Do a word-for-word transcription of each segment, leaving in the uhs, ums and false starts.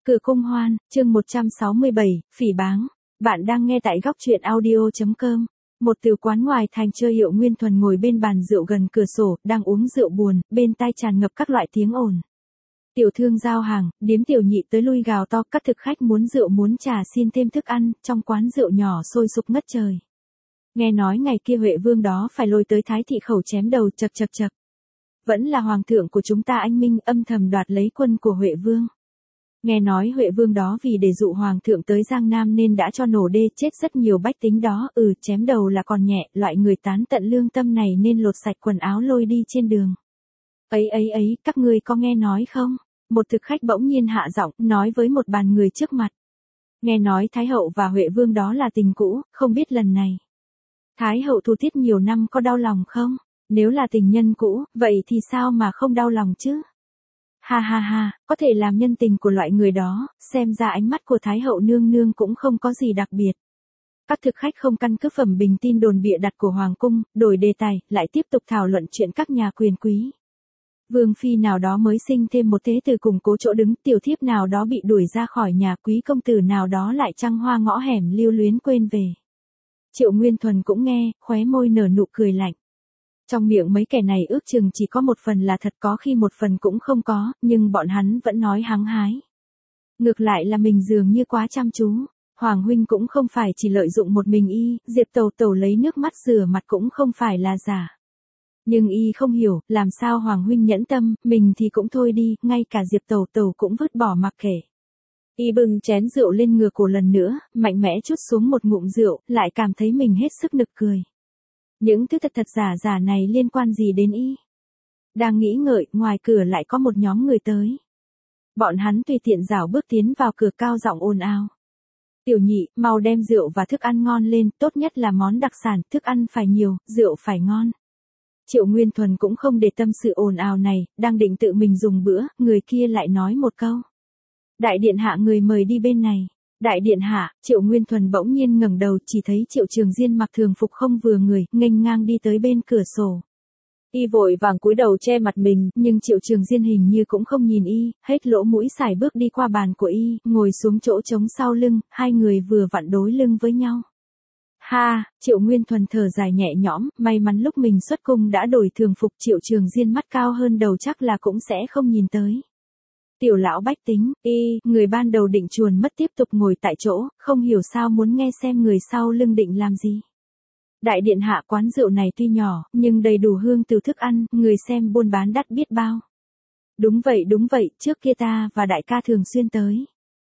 Cửa cung hoan, chương một trăm sáu mươi bảy, phỉ báng. Bạn đang nghe tại góc truyện audio.com. Một tiểu quán ngoài thành chơi Hiệu Nguyên Thuần ngồi bên bàn rượu gần cửa sổ, đang uống rượu buồn, bên tai tràn ngập các loại tiếng ồn. Tiểu thương giao hàng, điếm tiểu nhị tới lui gào to, các thực khách muốn rượu muốn trà xin thêm thức ăn, trong quán rượu nhỏ sôi sục ngất trời. Nghe nói ngày kia Huệ Vương đó phải lôi tới Thái thị khẩu chém đầu, chậc chậc chậc. Vẫn là hoàng thượng của chúng ta anh minh âm thầm đoạt lấy quân của Huệ Vương. Nghe nói Huệ Vương đó vì để dụ hoàng thượng tới Giang Nam nên đã cho nổ đê chết rất nhiều bách tính đó, ừ chém đầu là còn nhẹ, loại người tán tận lương tâm này nên lột sạch quần áo lôi đi trên đường. Ấy ấy ấy, các ngươi có nghe nói không? Một thực khách bỗng nhiên hạ giọng, nói với một bàn người trước mặt. Nghe nói Thái hậu và Huệ Vương đó là tình cũ, không biết lần này. Thái hậu thu tiết nhiều năm có đau lòng không? Nếu là tình nhân cũ, vậy thì sao mà không đau lòng chứ? Ha ha ha, có thể làm nhân tình của loại người đó, xem ra ánh mắt của Thái hậu nương nương cũng không có gì đặc biệt. Các thực khách không căn cứ phẩm bình tin đồn bịa đặt của hoàng cung, đổi đề tài, lại tiếp tục thảo luận chuyện các nhà quyền quý. Vương phi nào đó mới sinh thêm một thế tử củng cố chỗ đứng, tiểu thiếp nào đó bị đuổi ra khỏi nhà, quý công tử nào đó lại trăng hoa ngõ hẻm lưu luyến quên về. Triệu Nguyên Thuần cũng nghe, khóe môi nở nụ cười lạnh. Trong miệng mấy kẻ này ước chừng chỉ có một phần là thật, có khi một phần cũng không có, nhưng bọn hắn vẫn nói hăng hái. Ngược lại là mình dường như quá chăm chú. Hoàng huynh cũng không phải chỉ lợi dụng một mình y, Diệp Tẩu Tẩu lấy nước mắt rửa mặt cũng không phải là giả. Nhưng y không hiểu, làm sao Hoàng huynh nhẫn tâm, mình thì cũng thôi đi, ngay cả Diệp Tẩu Tẩu cũng vứt bỏ mặc kệ. Y bưng chén rượu lên ngửa cổ lần nữa, mạnh mẽ trút xuống một ngụm rượu, lại cảm thấy mình hết sức nực cười. Những thứ thật thật giả giả này liên quan gì đến y? Đang nghĩ ngợi, ngoài cửa lại có một nhóm người tới. Bọn hắn tùy tiện rảo bước tiến vào cửa, cao giọng ồn ào. Tiểu nhị, mau đem rượu và thức ăn ngon lên, tốt nhất là món đặc sản, thức ăn phải nhiều, rượu phải ngon. Triệu Nguyên Thuần cũng không để tâm sự ồn ào này, đang định tự mình dùng bữa, người kia lại nói một câu. Đại điện hạ người mời đi bên này. Đại điện hạ, Triệu Nguyên Thuần bỗng nhiên ngẩng đầu, chỉ thấy Triệu Trường Diên mặc thường phục không vừa người, nghênh ngang đi tới bên cửa sổ. Y vội vàng cúi đầu che mặt mình, nhưng Triệu Trường Diên hình như cũng không nhìn y, hết lỗ mũi sải bước đi qua bàn của y, ngồi xuống chỗ trống sau lưng, hai người vừa vặn đối lưng với nhau. Ha, Triệu Nguyên Thuần thở dài nhẹ nhõm, may mắn lúc mình xuất cung đã đổi thường phục, Triệu Trường Diên mắt cao hơn đầu chắc là cũng sẽ không nhìn tới. Tiểu lão bách tính, y, người ban đầu định chuồn mất tiếp tục ngồi tại chỗ, không hiểu sao muốn nghe xem người sau lưng định làm gì. Đại điện hạ, quán rượu này tuy nhỏ, nhưng đầy đủ hương từ thức ăn, người xem buôn bán đắt biết bao. Đúng vậy đúng vậy, trước kia ta và đại ca thường xuyên tới.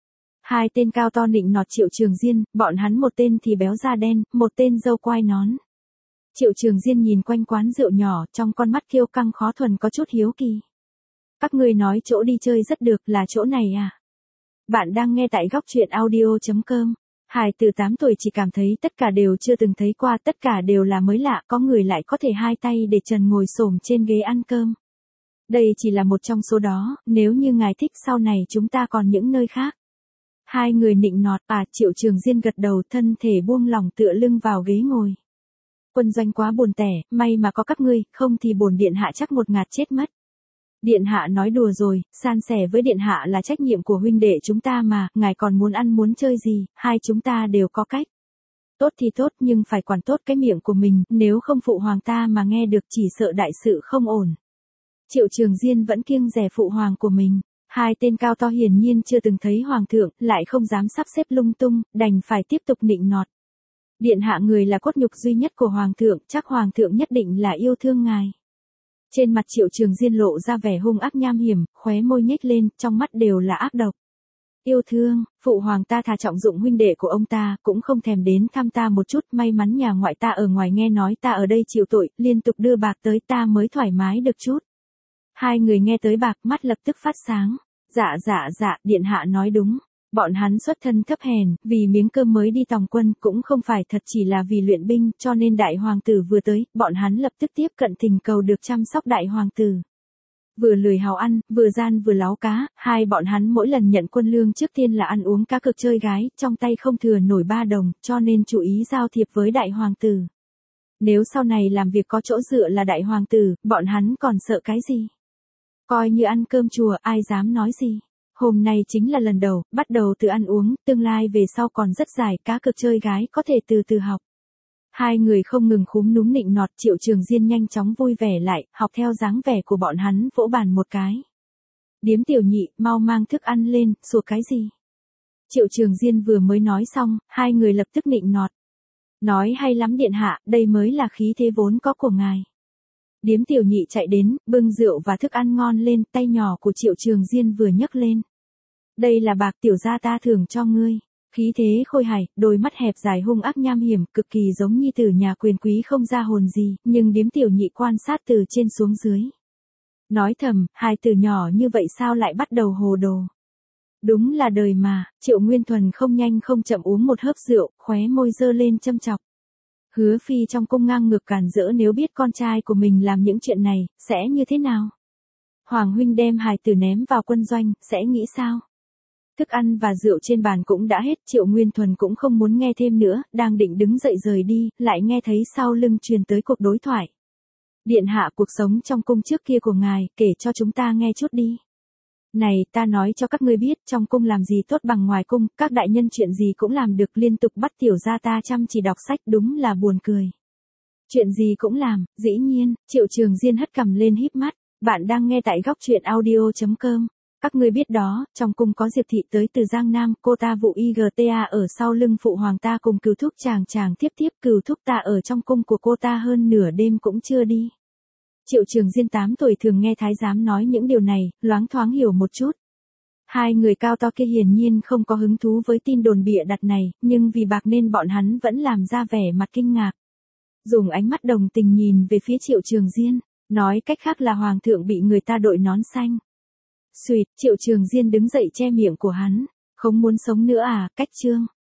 Hai tên cao to nịnh nọt Triệu Trường Diên, bọn hắn một tên thì béo da đen, một tên râu quai nón. Triệu Trường Diên nhìn quanh quán rượu nhỏ, trong con mắt kiêu căng khó thuần có chút hiếu kỳ. Các ngươi nói chỗ đi chơi rất được, là chỗ này à? Bạn đang nghe tại góc truyện audio.com. Hài từ tám tuổi chỉ cảm thấy tất cả đều chưa từng thấy qua, tất cả đều là mới lạ, có người lại có thể hai tay để trần ngồi xổm trên ghế ăn cơm. Đây chỉ là một trong số đó, nếu như ngài thích sau này chúng ta còn những nơi khác. Hai người nịnh nọt, à Triệu Trường Diên gật đầu, thân thể buông lỏng tựa lưng vào ghế ngồi. Quân doanh quá buồn tẻ, may mà có các ngươi, không thì bổn điện hạ chắc một ngạt chết mất. Điện hạ nói đùa rồi, san sẻ với điện hạ là trách nhiệm của huynh đệ chúng ta mà, ngài còn muốn ăn muốn chơi gì, hai chúng ta đều có cách. Tốt thì tốt nhưng phải quản tốt cái miệng của mình, nếu không phụ hoàng ta mà nghe được chỉ sợ đại sự không ổn. Triệu Trường Diên vẫn kiêng dè phụ hoàng của mình. Hai tên cao to hiển nhiên chưa từng thấy hoàng thượng, lại không dám sắp xếp lung tung, đành phải tiếp tục nịnh nọt. Điện hạ người là cốt nhục duy nhất của hoàng thượng, chắc hoàng thượng nhất định là yêu thương ngài. Trên mặt Triệu Trường Diên lộ ra vẻ hung ác nham hiểm, khóe môi nhếch lên, trong mắt đều là ác độc. Yêu thương, phụ hoàng ta thà trọng dụng huynh đệ của ông ta, cũng không thèm đến thăm ta một chút, may mắn nhà ngoại ta ở ngoài nghe nói ta ở đây chịu tội, liên tục đưa bạc tới ta mới thoải mái được chút. Hai người nghe tới bạc, mắt lập tức phát sáng. Dạ dạ dạ, điện hạ nói đúng. Bọn hắn xuất thân thấp hèn, vì miếng cơm mới đi tòng quân, cũng không phải thật chỉ là vì luyện binh, cho nên đại hoàng tử vừa tới, bọn hắn lập tức tiếp cận thỉnh cầu được chăm sóc đại hoàng tử. Vừa lười hào ăn, vừa gian vừa láo cá, hai bọn hắn mỗi lần nhận quân lương trước tiên là ăn uống cá cược chơi gái, trong tay không thừa nổi ba đồng, cho nên chú ý giao thiệp với đại hoàng tử. Nếu sau này làm việc có chỗ dựa là đại hoàng tử, bọn hắn còn sợ cái gì? Coi như ăn cơm chùa, ai dám nói gì. Hôm nay chính là lần đầu, bắt đầu từ ăn uống, tương lai về sau còn rất dài, cá cược chơi gái có thể từ từ học. Hai người không ngừng khúm núm nịnh nọt, Triệu Trường Diên nhanh chóng vui vẻ lại, học theo dáng vẻ của bọn hắn, vỗ bàn một cái. Điếm tiểu nhị, mau mang thức ăn lên, sủa cái gì? Triệu Trường Diên vừa mới nói xong, hai người lập tức nịnh nọt. Nói hay lắm điện hạ, đây mới là khí thế vốn có của ngài. Điếm tiểu nhị chạy đến, bưng rượu và thức ăn ngon lên, tay nhỏ của Triệu Trường Diên vừa nhấc lên. Đây là bạc tiểu gia ta thưởng cho ngươi. Khí thế khôi hài, đôi mắt hẹp dài hung ác nham hiểm, cực kỳ giống như tử nhà quyền quý không ra hồn gì, nhưng điếm tiểu nhị quan sát từ trên xuống dưới. Nói thầm, hai từ nhỏ như vậy sao lại bắt đầu hồ đồ. Đúng là đời mà, Triệu Nguyên Thuần không nhanh không chậm uống một hớp rượu, khóe môi dơ lên châm chọc. Hứa Phi trong cung ngang ngược càn rỡ, nếu biết con trai của mình làm những chuyện này, sẽ như thế nào? Hoàng huynh đem hài tử ném vào quân doanh, sẽ nghĩ sao? Thức ăn và rượu trên bàn cũng đã hết, Triệu Nguyên Thuần cũng không muốn nghe thêm nữa, đang định đứng dậy rời đi, lại nghe thấy sau lưng truyền tới cuộc đối thoại. Điện hạ, cuộc sống trong cung trước kia của ngài, kể cho chúng ta nghe chút đi. Này, ta nói cho các ngươi biết, trong cung làm gì tốt bằng ngoài cung, các đại nhân chuyện gì cũng làm được, liên tục bắt tiểu gia ta chăm chỉ đọc sách, đúng là buồn cười. Chuyện gì cũng làm, dĩ nhiên, Triệu Trường Diên hất cằm lên híp mắt, bạn đang nghe tại góc truyện audio chấm com. Các ngươi biết đó, trong cung có Diệp thị tới từ Giang Nam, cô ta vụ i giê tê a ở sau lưng phụ hoàng ta cùng Cửu thúc chàng chàng tiếp tiếp, Cửu thúc ta ở trong cung của cô ta hơn nửa đêm cũng chưa đi. Triệu Trường Diên tám tuổi thường nghe thái giám nói những điều này, loáng thoáng hiểu một chút. Hai người cao to kia hiển nhiên không có hứng thú với tin đồn bịa đặt này, nhưng vì bạc nên bọn hắn vẫn làm ra vẻ mặt kinh ngạc. Dùng ánh mắt đồng tình nhìn về phía Triệu Trường Diên, nói cách khác là hoàng thượng bị người ta đội nón xanh. Xuyệt, Triệu Trường Diên đứng dậy che miệng của hắn, không muốn sống nữa à, cách trương.